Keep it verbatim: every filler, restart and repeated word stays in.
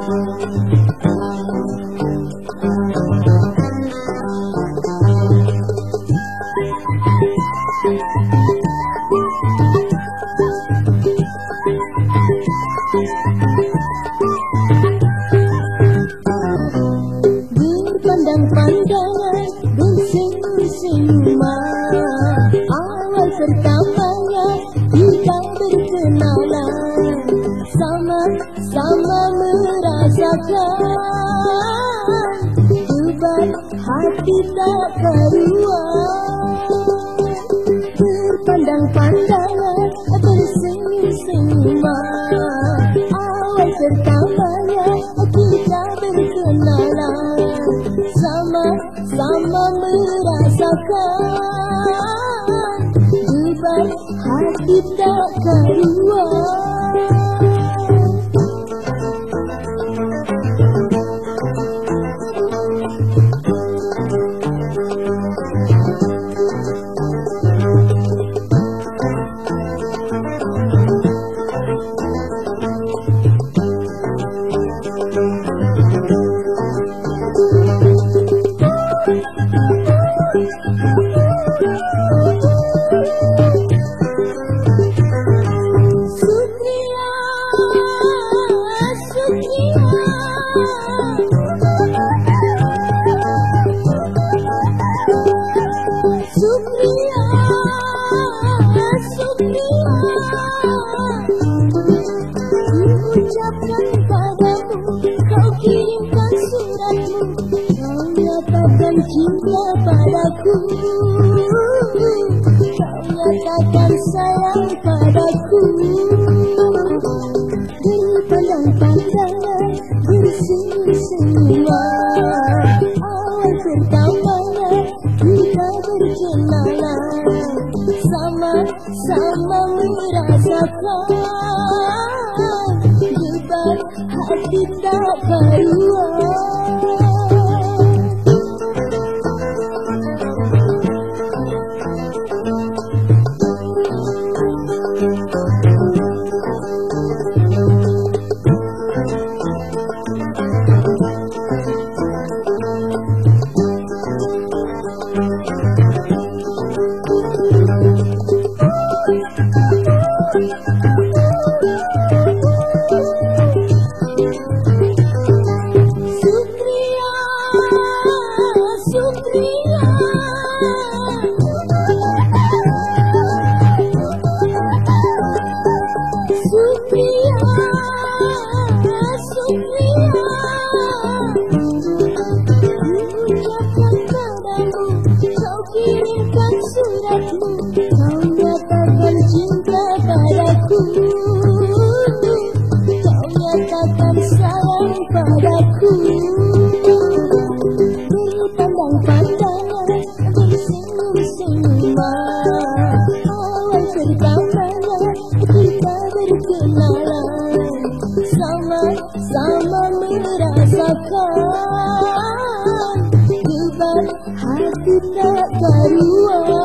Berpandang-pandangan, bersenyum-senyuman, awal pertamanya kita berkenalan, sama-sama merasakan beban hati tak karuan. Berpandang-pandangan, bersenyum-senyuman, awal pertamanya kita berkenalan, sama-sama merasakan beban hati tak karuan. Ucapkan padamu, kau kirimkan suratmu, kau nyatakan cinta padaku, kau nyatakan sayang padaku. Berpandang-pandangan, bersenyum-senyuman, awal pertamanya kita berkenalan, sama-sama merasakan beban hati tak karuan. Kau nyatakan cinta padaku, kau nyatakan sayang padaku. Berpandang-pandangan, bersenyum-senyuman, awal pertamanya kita berkenalan, sama-sama merasakan beban hati tak karuan.